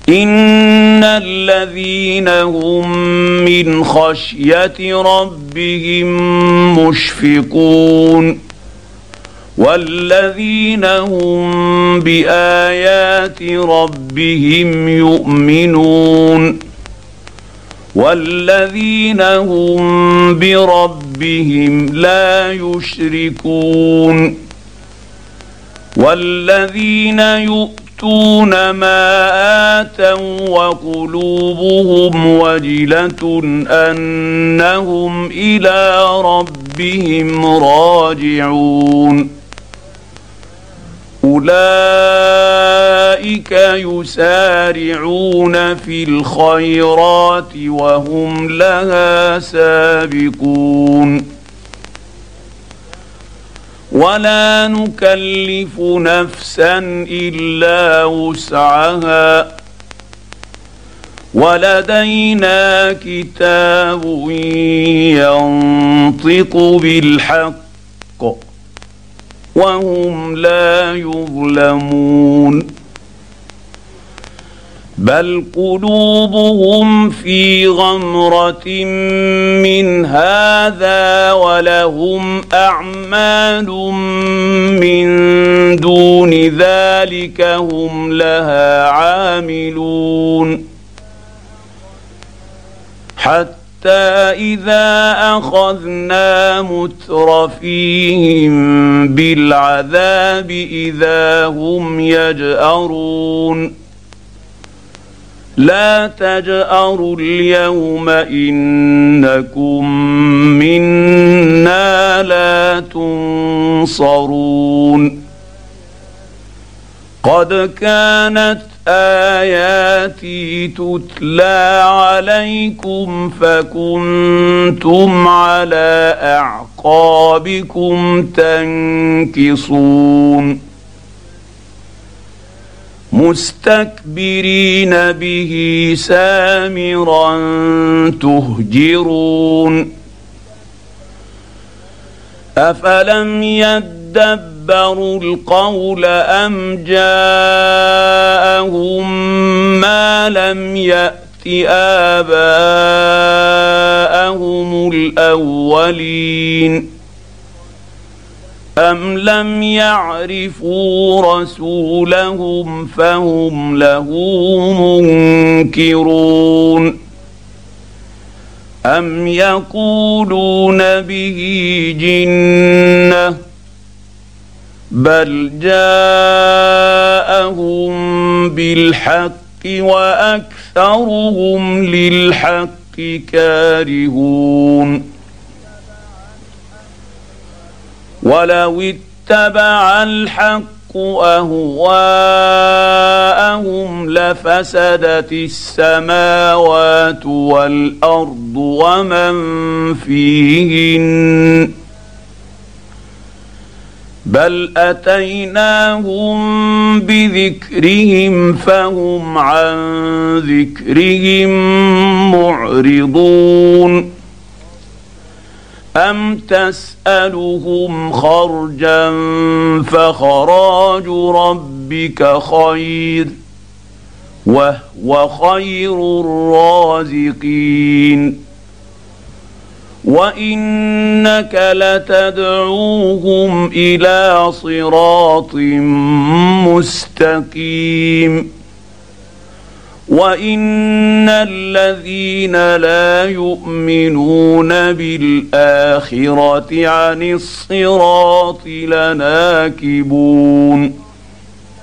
إن الذين هم من خشية ربهم مشفقون والذين هم بآيات ربهم يؤمنون والذين هم بربهم لا يشركون والذين يؤتون ما آتوا وقلوبهم وجلة أنهم إلى ربهم راجعون أولئك يسارعون في الخيرات وهم لها سابقون ولا نكلف نفسا إلا وسعها ولدينا كتاب ينطق بالحق وهم لا يظلمون بل قلوبهم في غمرة من هذا ولهم أعمال من دون ذلك هم لها عاملون حتى إذا أخذنا مترفيهم بالعذاب إذا هم يجأرون لا تجأروا اليوم إنكم منا لا تنصرون قد كانت آياتي تتلى عليكم فكنتم على أعقابكم تنكصون مستكبرين به سامرا تهجرون أفلم يدبروا القول أم جاءهم ما لم يأت آباءهم الأولين أم لم يعرفوا رسولهم فهم له منكرون أم يقولون به جنة بل جاءهم بالحق وأكثرهم للحق كارهون ولو اتبع الحق أهواءهم لفسدت السماوات والأرض ومن فيهن بل أتيناهم بذكرهم فهم عن ذكرهم معرضون أم تسألهم خرجا فخراج ربك خير وهو خير الرازقين وإنك لتدعوهم إلى صراط مستقيم وإن الذين لا يؤمنون بالآخرة عن الصراط لناكبون